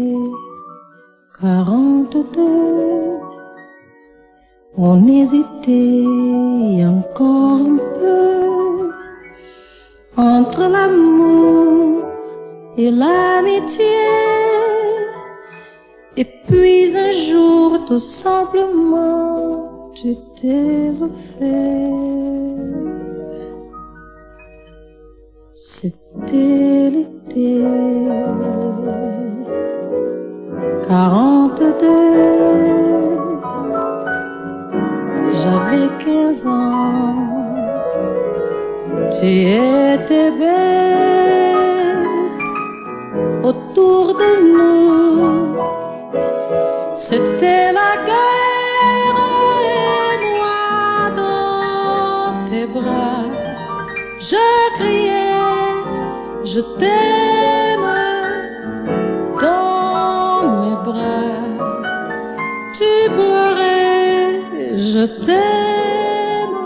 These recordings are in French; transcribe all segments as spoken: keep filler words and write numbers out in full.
quarante-deux. On hésitait encore un peu entre l'amour et l'amitié. Et puis un jour, tout simplement, tu t'es offert. C'était l'été quarante-deux. J'avais quinze ans, tu étais belle. Autour de nous, c'était la guerre. Et moi dans tes bras, je criais, je t'aime. Dans mes bras, tu pleurais, je t'aime.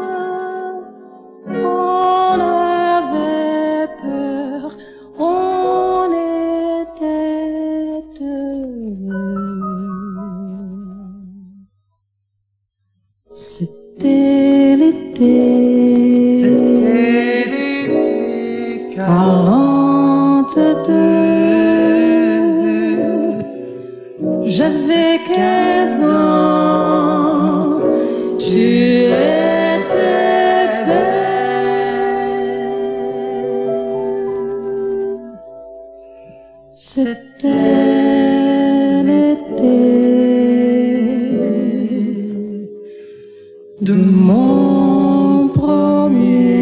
On avait peur, on était deux. C'était l'été, c'était l'été quarante-deux. J'avais quinze ans, tu étais belle. C'était l'été de mon premier